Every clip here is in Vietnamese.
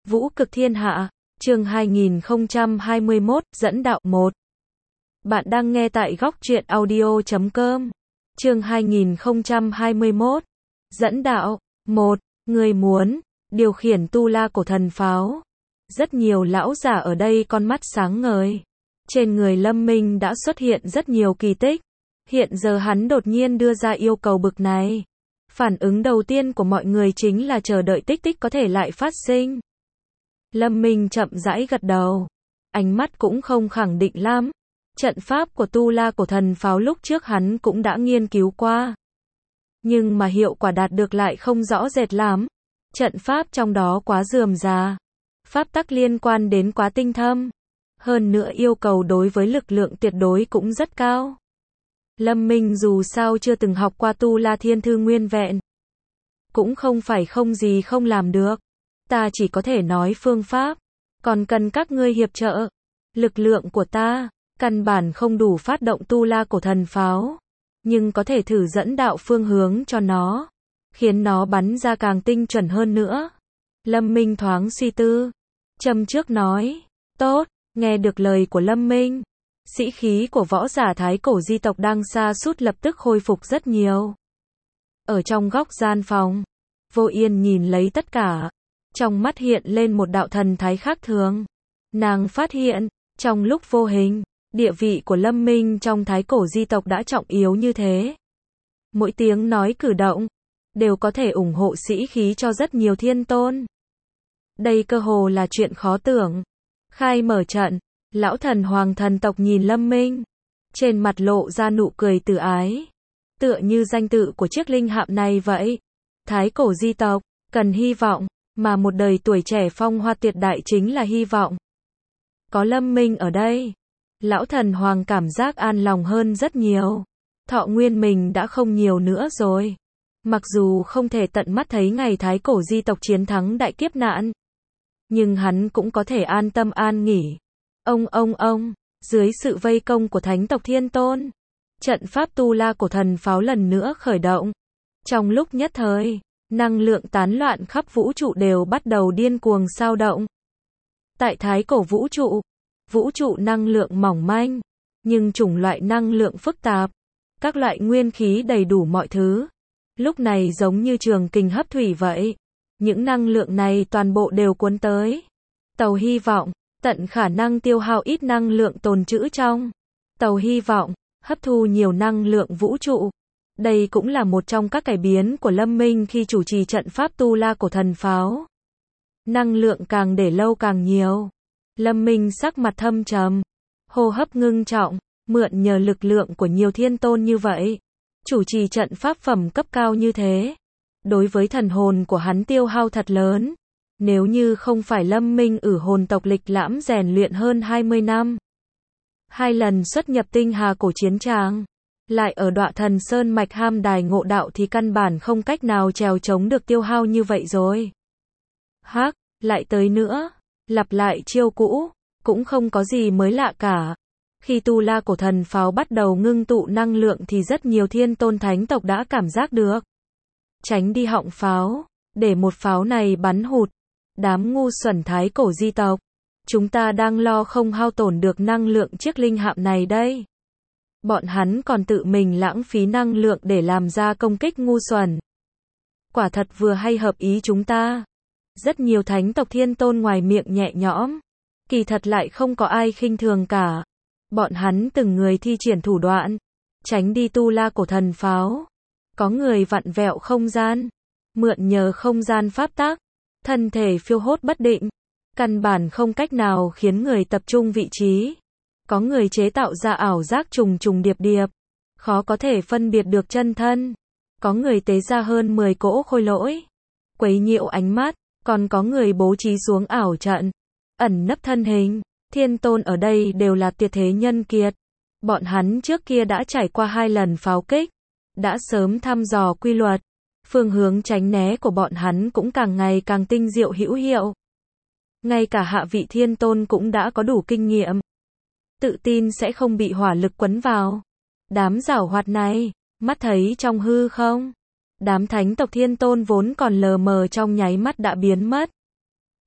Vũ cực thiên hạ, chương 2021, dẫn đạo 1. Bạn đang nghe tại góc truyện audio.com. Chương 2021, dẫn đạo 1. Người muốn điều khiển tu la cổ thần pháo. Rất nhiều lão giả ở đây con mắt sáng ngời. Trên người Lâm Minh đã xuất hiện rất nhiều kỳ tích. Hiện giờ hắn đột nhiên đưa ra yêu cầu bực này. Phản ứng đầu tiên của mọi người chính là chờ đợi tích tích có thể lại phát sinh. Lâm Minh chậm rãi gật đầu. Ánh mắt cũng không khẳng định lắm. Trận pháp của tu la cổ thần pháo lúc trước hắn cũng đã nghiên cứu qua. Nhưng mà hiệu quả đạt được lại không rõ rệt lắm. Trận pháp trong đó quá rườm rà. Pháp tắc liên quan đến quá tinh thâm. Hơn nữa yêu cầu đối với lực lượng tuyệt đối cũng rất cao. Lâm Minh dù sao chưa từng học qua tu la thiên thư nguyên vẹn. Cũng không phải không gì không làm được. Ta chỉ có thể nói phương pháp. Còn cần các ngươi hiệp trợ. Lực lượng của ta, căn bản không đủ phát động tu la cổ thần pháo. Nhưng có thể thử dẫn đạo phương hướng cho nó. Khiến nó bắn ra càng tinh chuẩn hơn nữa. Lâm Minh thoáng suy tư. Châm trước nói. Tốt, nghe được lời của Lâm Minh. Sĩ khí của võ giả thái cổ di tộc đang sa sút lập tức khôi phục rất nhiều. Ở trong góc gian phòng, Vô Yên nhìn lấy tất cả. Trong mắt hiện lên một đạo thần thái khác thường. Nàng phát hiện, trong lúc vô hình, địa vị của Lâm Minh trong thái cổ di tộc đã trọng yếu như thế. Mỗi tiếng nói cử động, đều có thể ủng hộ sĩ khí cho rất nhiều thiên tôn. Đây cơ hồ là chuyện khó tưởng. Khai mở trận, lão thần hoàng thần tộc nhìn Lâm Minh. Trên mặt lộ ra nụ cười từ ái. Tựa như danh tự của chiếc linh hạm này vậy. Thái cổ di tộc, cần hy vọng, mà một đời tuổi trẻ phong hoa tuyệt đại chính là hy vọng. Có Lâm Minh ở đây, lão thần hoàng cảm giác an lòng hơn rất nhiều. Thọ nguyên mình đã không nhiều nữa rồi. Mặc dù không thể tận mắt thấy ngày thái cổ di tộc chiến thắng đại kiếp nạn, nhưng hắn cũng có thể an tâm an nghỉ. Ông, dưới sự vây công của thánh tộc thiên tôn, trận pháp tu la cổ thần pháo lần nữa khởi động. Trong lúc nhất thời, năng lượng tán loạn khắp vũ trụ đều bắt đầu điên cuồng sao động. Tại thái cổ vũ trụ năng lượng mỏng manh, nhưng chủng loại năng lượng phức tạp, các loại nguyên khí đầy đủ mọi thứ. Lúc này giống như trường kình hấp thủy vậy. Những năng lượng này toàn bộ đều cuốn tới. Tàu hy vọng, tận khả năng tiêu hao ít năng lượng tồn trữ trong. Tàu hy vọng, hấp thu nhiều năng lượng vũ trụ. Đây cũng là một trong các cải biến của Lâm Minh khi chủ trì trận pháp tu la cổ thần pháo. Năng lượng càng để lâu càng nhiều. Lâm Minh sắc mặt thâm trầm, hô hấp ngưng trọng, mượn nhờ lực lượng của nhiều thiên tôn như vậy. Chủ trì trận pháp phẩm cấp cao như thế. Đối với thần hồn của hắn tiêu hao thật lớn. Nếu như không phải Lâm Minh ở hồn tộc lịch lãm rèn luyện hơn 20 năm. 2 lần xuất nhập tinh hà cổ chiến tràng. Lại ở Đọa Thần Sơn mạch ham đài ngộ đạo thì căn bản không cách nào trèo chống được tiêu hao như vậy rồi. Hắc, lại tới nữa. Lặp lại chiêu cũ. Cũng không có gì mới lạ cả. Khi tu la cổ thần pháo bắt đầu ngưng tụ năng lượng thì rất nhiều thiên tôn thánh tộc đã cảm giác được. Tránh đi họng pháo, để một pháo này bắn hụt. Đám ngu xuẩn thái cổ di tộc. Chúng ta đang lo không hao tổn được năng lượng chiếc linh hạm này đây. Bọn hắn còn tự mình lãng phí năng lượng để làm ra công kích ngu xuẩn. Quả thật vừa hay hợp ý chúng ta. Rất nhiều thánh tộc thiên tôn ngoài miệng nhẹ nhõm. Kỳ thật lại không có ai khinh thường cả. Bọn hắn từng người thi triển thủ đoạn. Tránh đi tu la cổ thần pháo. Có người vặn vẹo không gian. Mượn nhờ không gian pháp tắc. Thân thể phiêu hốt bất định. Căn bản không cách nào khiến người tập trung vị trí. Có người chế tạo ra ảo giác trùng trùng điệp điệp. Khó có thể phân biệt được chân thân. Có người tế ra hơn 10 cỗ khôi lỗi. Quấy nhiễu ánh mắt. Còn có người bố trí xuống ảo trận. Ẩn nấp thân hình. Thiên tôn ở đây đều là tuyệt thế nhân kiệt. Bọn hắn trước kia đã trải qua 2 lần pháo kích. Đã sớm thăm dò quy luật. Phương hướng tránh né của bọn hắn cũng càng ngày càng tinh diệu hữu hiệu. Ngay cả hạ vị thiên tôn cũng đã có đủ kinh nghiệm. Tự tin sẽ không bị hỏa lực quấn vào. Đám giảo hoạt này, mắt thấy trong hư không. Đám thánh tộc thiên tôn vốn còn lờ mờ trong nháy mắt đã biến mất.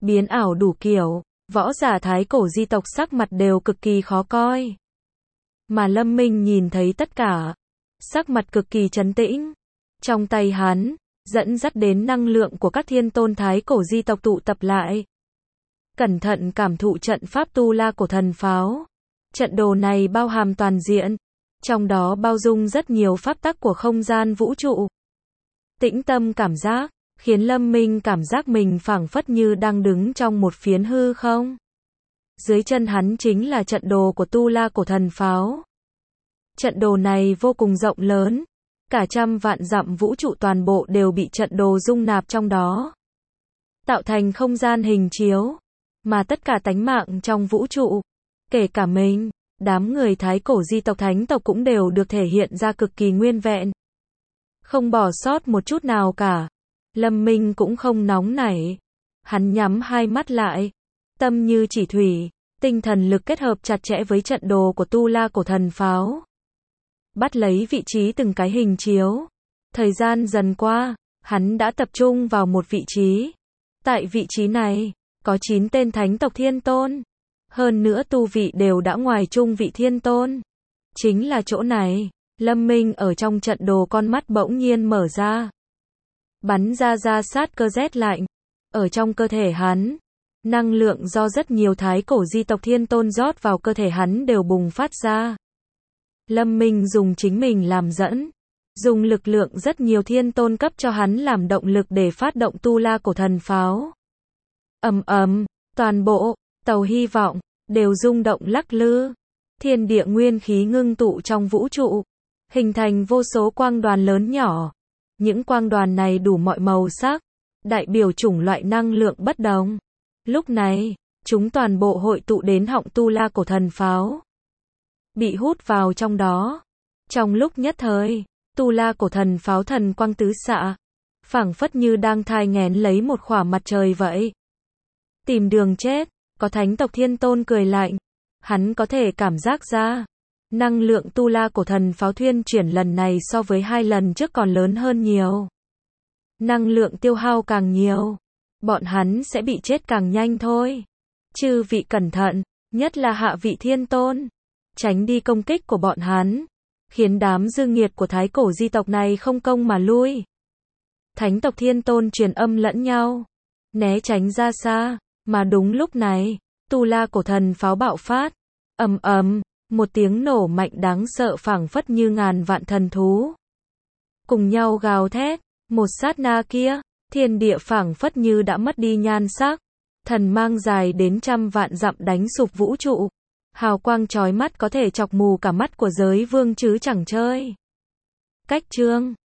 biến ảo đủ kiểu, võ giả thái cổ di tộc sắc mặt đều cực kỳ khó coi. Mà Lâm Minh nhìn thấy tất cả, sắc mặt cực kỳ trấn tĩnh. Trong tay hắn, dẫn dắt đến năng lượng của các thiên tôn thái cổ di tộc tụ tập lại. Cẩn thận cảm thụ trận pháp tu la cổ thần pháo. Trận đồ này bao hàm toàn diện, trong đó bao dung rất nhiều pháp tắc của không gian vũ trụ. Tĩnh tâm cảm giác, khiến Lâm Minh cảm giác mình phảng phất như đang đứng trong một phiến hư không. Dưới chân hắn chính là trận đồ của tu la cổ thần pháo. Trận đồ này vô cùng rộng lớn, cả trăm vạn dặm vũ trụ toàn bộ đều bị trận đồ dung nạp trong đó, tạo thành không gian hình chiếu, mà tất cả tánh mạng trong vũ trụ, kể cả mình, đám người thái cổ di tộc thánh tộc cũng đều được thể hiện ra cực kỳ nguyên vẹn. Không bỏ sót một chút nào cả. Lâm Minh cũng không nóng nảy. Hắn nhắm hai mắt lại, tâm như chỉ thủy, tinh thần lực kết hợp chặt chẽ với trận đồ của tu la cổ thần pháo. Bắt lấy vị trí từng cái hình chiếu. Thời gian dần qua, hắn đã tập trung vào một vị trí. Tại vị trí này, có 9 tên thánh tộc thiên tôn. Hơn nữa tu vị đều đã ngoài trung vị thiên tôn. Chính là chỗ này, Lâm Minh ở trong trận đồ con mắt bỗng nhiên mở ra. Bắn ra sát cơ rét lạnh. Ở trong cơ thể hắn, năng lượng do rất nhiều thái cổ di tộc thiên tôn rót vào cơ thể hắn đều bùng phát ra. Lâm Minh dùng chính mình làm dẫn, dùng lực lượng rất nhiều thiên tôn cấp cho hắn làm động lực để phát động tu la cổ thần pháo. Ầm ầm, toàn bộ tàu hy vọng đều rung động lắc lư. Thiên địa nguyên khí ngưng tụ trong vũ trụ, hình thành vô số quang đoàn lớn nhỏ. Những quang đoàn này đủ mọi màu sắc, đại biểu chủng loại năng lượng bất đồng. Lúc này, chúng toàn bộ hội tụ đến họng tu la cổ thần pháo, bị hút vào trong đó. Trong lúc nhất thời, tu la cổ thần pháo thần quang tứ xạ, phảng phất như đang thai nghén lấy một khỏa mặt trời vậy. Tìm đường chết, có thánh tộc thiên tôn cười lạnh. Hắn có thể cảm giác ra, năng lượng tu la cổ thần pháo thuyên chuyển lần này so với 2 lần trước còn lớn hơn nhiều. Năng lượng tiêu hao càng nhiều, bọn hắn sẽ bị chết càng nhanh thôi. Chư vị cẩn thận, nhất là hạ vị thiên tôn, tránh đi công kích của bọn hắn, khiến đám dư nghiệt của thái cổ di tộc này không công mà lui. Thánh tộc thiên tôn truyền âm lẫn nhau, né tránh ra xa, mà đúng lúc này, tu la cổ thần pháo bạo phát. Ầm ầm, một tiếng nổ mạnh đáng sợ phảng phất như ngàn vạn thần thú cùng nhau gào thét. Một sát na kia, thiên địa phảng phất như đã mất đi nhan sắc, thần mang dài đến trăm vạn dặm đánh sụp vũ trụ. Hào quang chói mắt có thể chọc mù cả mắt của giới vương chứ chẳng chơi. Cách chương